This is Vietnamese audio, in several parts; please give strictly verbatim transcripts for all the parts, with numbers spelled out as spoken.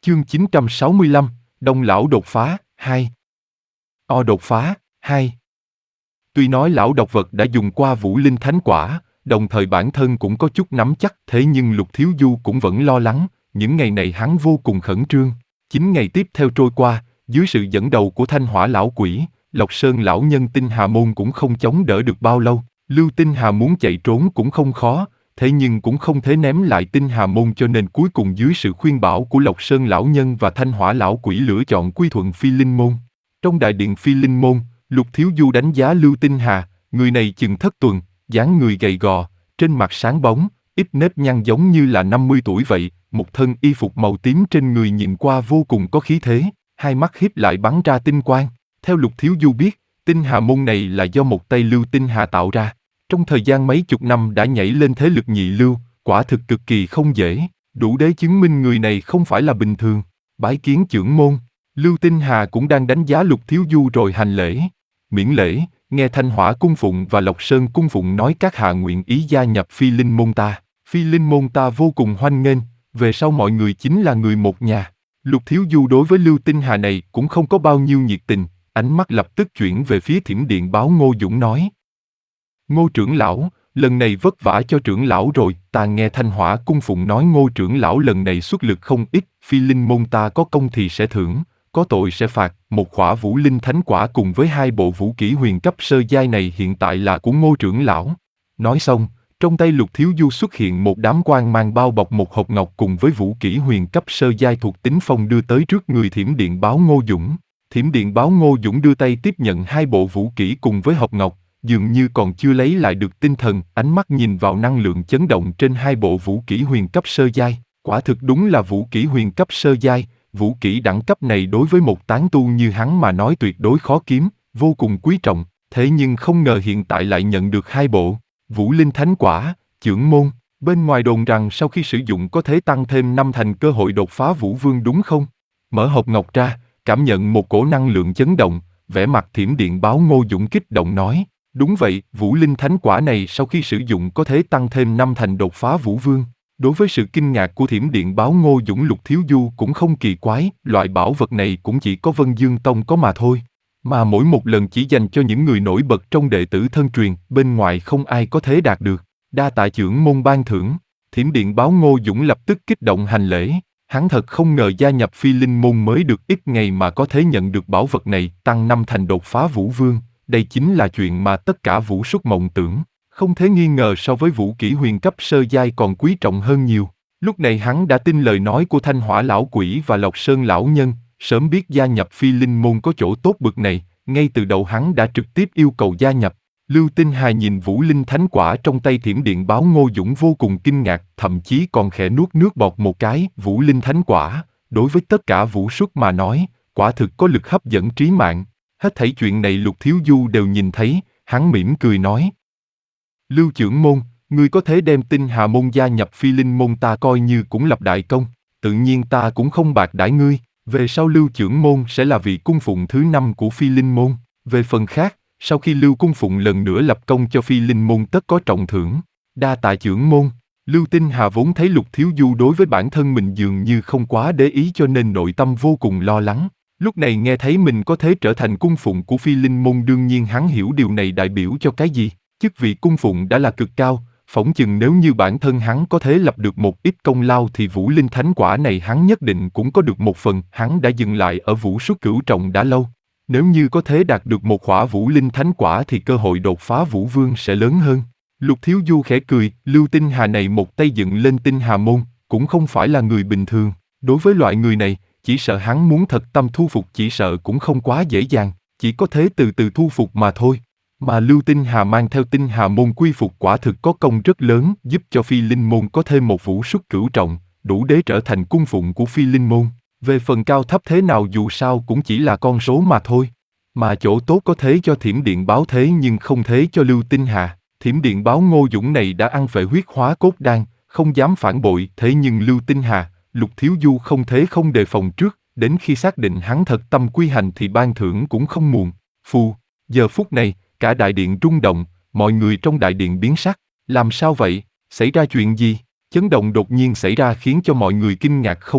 Chương chín trăm sáu mươi lăm, Đông lão đột phá, hai. O đột phá, hai. Tuy nói lão độc vật đã dùng qua Vũ Linh Thánh Quả, đồng thời bản thân cũng có chút nắm chắc, thế nhưng Lục Thiếu Du cũng vẫn lo lắng, những ngày này hắn vô cùng khẩn trương. Chín ngày tiếp theo trôi qua, dưới sự dẫn đầu của Thanh Hỏa lão quỷ, Lộc Sơn lão nhân Tinh Hà môn cũng không chống đỡ được bao lâu. Lưu Tinh Hà muốn chạy trốn cũng không khó, thế nhưng cũng không thể ném lại Tinh Hà môn, cho nên cuối cùng dưới sự khuyên bảo của Lộc Sơn lão nhân và Thanh Hỏa lão quỷ lựa chọn quy thuận Phi Linh môn. Trong đại điện Phi Linh môn, Lục Thiếu Du đánh giá Lưu Tinh Hà, người này chừng thất tuần, dáng người gầy gò, trên mặt sáng bóng, ít nếp nhăn giống như là năm mươi tuổi vậy, một thân y phục màu tím trên người nhìn qua vô cùng có khí thế, hai mắt híp lại bắn ra tinh quang. Theo Lục Thiếu Du biết, Tinh Hà môn này là do một tay Lưu Tinh Hà tạo ra. Trong thời gian mấy chục năm đã nhảy lên thế lực nhị lưu, quả thực cực kỳ không dễ, đủ để chứng minh người này không phải là bình thường. Bái kiến trưởng môn, Lưu Tinh Hà cũng đang đánh giá Lục Thiếu Du rồi hành lễ. Miễn lễ, nghe Thanh Hỏa cung phụng và Lộc Sơn cung phụng nói các hạ nguyện ý gia nhập Phi Linh môn ta. Phi Linh môn ta vô cùng hoan nghênh, về sau mọi người chính là người một nhà. Lục Thiếu Du đối với Lưu Tinh Hà này cũng không có bao nhiêu nhiệt tình, ánh mắt lập tức chuyển về phía Thiểm Điện báo Ngô Dũng nói. Ngô trưởng lão, lần này vất vả cho trưởng lão rồi. Ta nghe Thanh Hỏa cung phụng nói Ngô trưởng lão lần này xuất lực không ít, Phi Linh môn ta có công thì sẽ thưởng, có tội sẽ phạt. Một khỏa Vũ Linh Thánh Quả cùng với hai bộ vũ kỹ huyền cấp sơ giai này hiện tại là của Ngô trưởng lão. Nói xong, trong tay Lục Thiếu Du xuất hiện một đám quang mang bao bọc một hộp ngọc cùng với vũ kỹ huyền cấp sơ giai thuộc tính phong đưa tới trước người Thiểm Điện báo Ngô Dũng. Thiểm Điện báo Ngô Dũng đưa tay tiếp nhận hai bộ vũ kỹ cùng với hộp ngọc, dường như còn chưa lấy lại được tinh thần, ánh mắt nhìn vào năng lượng chấn động trên hai bộ vũ kỹ huyền cấp sơ giai, quả thực đúng là vũ kỹ huyền cấp sơ giai. Vũ kỹ đẳng cấp này đối với một tán tu như hắn mà nói tuyệt đối khó kiếm, vô cùng quý trọng, thế nhưng không ngờ hiện tại lại nhận được hai bộ Vũ Linh Thánh Quả. Trưởng môn, bên ngoài đồn rằng sau khi sử dụng có thể tăng thêm năm thành cơ hội đột phá Vũ Vương đúng không? Mở hộp ngọc ra, cảm nhận một cổ năng lượng chấn động, vẻ mặt Thiểm Điện báo Ngô Dũng kích động nói. Đúng vậy, Vũ Linh Thánh Quả này sau khi sử dụng có thể tăng thêm năm thành đột phá Vũ Vương. Đối với sự kinh ngạc của Thiểm Điện báo Ngô Dũng, Lục Thiếu Du cũng không kỳ quái, loại bảo vật này cũng chỉ có Vân Dương Tông có mà thôi. Mà mỗi một lần chỉ dành cho những người nổi bật trong đệ tử thân truyền, bên ngoài không ai có thể đạt được. Đa tạ trưởng môn ban thưởng. Thiểm Điện báo Ngô Dũng lập tức kích động hành lễ. Hắn thật không ngờ gia nhập Phi Linh môn mới được ít ngày mà có thể nhận được bảo vật này, tăng năm thành đột phá Vũ Vương. Đây chính là chuyện mà tất cả vũ súc mộng tưởng, không thể nghi ngờ so với vũ kỹ huyền cấp sơ giai còn quý trọng hơn nhiều. Lúc này hắn đã tin lời nói của Thanh Hỏa lão quỷ và Lộc Sơn lão nhân, sớm biết gia nhập Phi Linh môn có chỗ tốt bực này, ngay từ đầu hắn đã trực tiếp yêu cầu gia nhập. Lưu Tinh Hà nhìn Vũ Linh Thánh Quả trong tay Thiểm Điện báo Ngô Dũng vô cùng kinh ngạc, thậm chí còn khẽ nuốt nước bọt một cái. Vũ Linh Thánh Quả, đối với tất cả vũ súc mà nói, quả thực có lực hấp dẫn trí mạng. Hết thảy chuyện này Lục Thiếu Du đều nhìn thấy, hắn mỉm cười nói. Lưu trưởng môn, ngươi có thể đem Tinh Hà môn gia nhập Phi Linh môn ta coi như cũng lập đại công, tự nhiên ta cũng không bạc đãi ngươi, về sau Lưu trưởng môn sẽ là vị cung phụng thứ năm của Phi Linh môn. Về phần khác, sau khi Lưu cung phụng lần nữa lập công cho Phi Linh môn tất có trọng thưởng. Đa tạ trưởng môn. Lưu Tinh Hà vốn thấy Lục Thiếu Du đối với bản thân mình dường như không quá để ý cho nên nội tâm vô cùng lo lắng. Lúc này nghe thấy mình có thể trở thành cung phụng của Phi Linh môn, đương nhiên hắn hiểu điều này đại biểu cho cái gì. Chức vị cung phụng đã là cực cao, phỏng chừng nếu như bản thân hắn có thể lập được một ít công lao thì Vũ Linh Thánh Quả này hắn nhất định cũng có được một phần. Hắn đã dừng lại ở vũ súc cửu trọng đã lâu. Nếu như có thể đạt được một khỏa Vũ Linh Thánh Quả thì cơ hội đột phá Vũ Vương sẽ lớn hơn. Lục Thiếu Du khẽ cười, Lưu Tinh Hà này một tay dựng lên Tinh Hà môn, cũng không phải là người bình thường. Đối với loại người này, chỉ sợ hắn muốn thật tâm thu phục chỉ sợ cũng không quá dễ dàng, chỉ có thể từ từ thu phục mà thôi. Mà Lưu Tinh Hà mang theo Tinh Hà môn quy phục quả thực có công rất lớn, giúp cho Phi Linh môn có thêm một vũ súc cửu trọng, đủ để trở thành cung phụng của Phi Linh môn. Về phần cao thấp thế nào dù sao cũng chỉ là con số mà thôi. Mà chỗ tốt có thế cho Thiểm Điện báo thế nhưng không thế cho Lưu Tinh Hà. Thiểm Điện báo Ngô Dũng này đã ăn phệ huyết hóa cốt đan, không dám phản bội, thế nhưng Lưu Tinh Hà, Lục Thiếu Du không thế không đề phòng trước, đến khi xác định hắn thật tâm quy hành thì ban thưởng cũng không muộn. Phù, giờ phút này, cả đại điện rung động, mọi người trong đại điện biến sắc. Làm sao vậy? Xảy ra chuyện gì? Chấn động đột nhiên xảy ra khiến cho mọi người kinh ngạc không ngớt,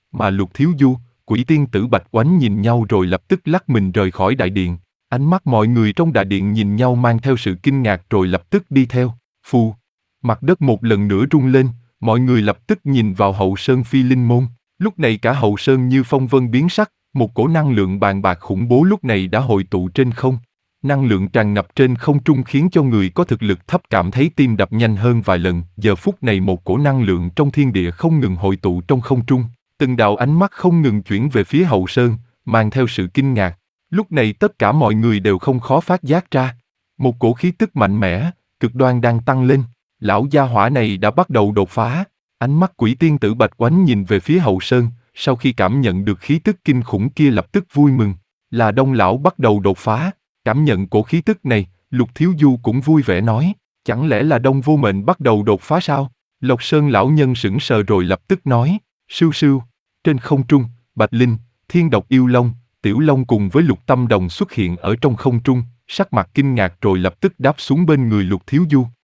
mà Lục Thiếu Du, Quỷ Tiên Tử Bạch Oánh nhìn nhau rồi lập tức lắc mình rời khỏi đại điện. Ánh mắt mọi người trong đại điện nhìn nhau mang theo sự kinh ngạc rồi lập tức đi theo. Phù, mặt đất một lần nữa rung lên, mọi người lập tức nhìn vào hậu sơn phi linh môn. Lúc này cả hậu sơn như phong vân biến sắc, một cổ năng lượng bàn bạc khủng bố lúc này đã hội tụ trên không. Năng lượng tràn ngập trên không trung khiến cho người có thực lực thấp cảm thấy tim đập nhanh hơn vài lần. Giờ phút này một cổ năng lượng trong thiên địa không ngừng hội tụ trong không trung. Từng đạo ánh mắt không ngừng chuyển về phía hậu sơn, mang theo sự kinh ngạc. Lúc này tất cả mọi người đều không khó phát giác ra. Một cổ khí tức mạnh mẽ, cực đoan đang tăng lên. Lão gia hỏa này đã bắt đầu đột phá. Ánh mắt Quỷ Tiên Tử Bạch Oánh nhìn về phía hậu sơn, sau khi cảm nhận được khí tức kinh khủng kia lập tức vui mừng. Là Đông lão bắt đầu đột phá. Cảm nhận cổ khí tức này, Lục Thiếu Du cũng vui vẻ nói, chẳng lẽ là Đông Vô Mệnh bắt đầu đột phá sao? Lộc Sơn lão nhân sững sờ rồi lập tức nói, sưu sưu. Trên không trung, Bạch Linh, Thiên Độc Yêu Long, Tiểu Long cùng với Lục Tâm Đồng xuất hiện ở trong không trung, sắc mặt kinh ngạc rồi lập tức đáp xuống bên người Lục Thiếu Du.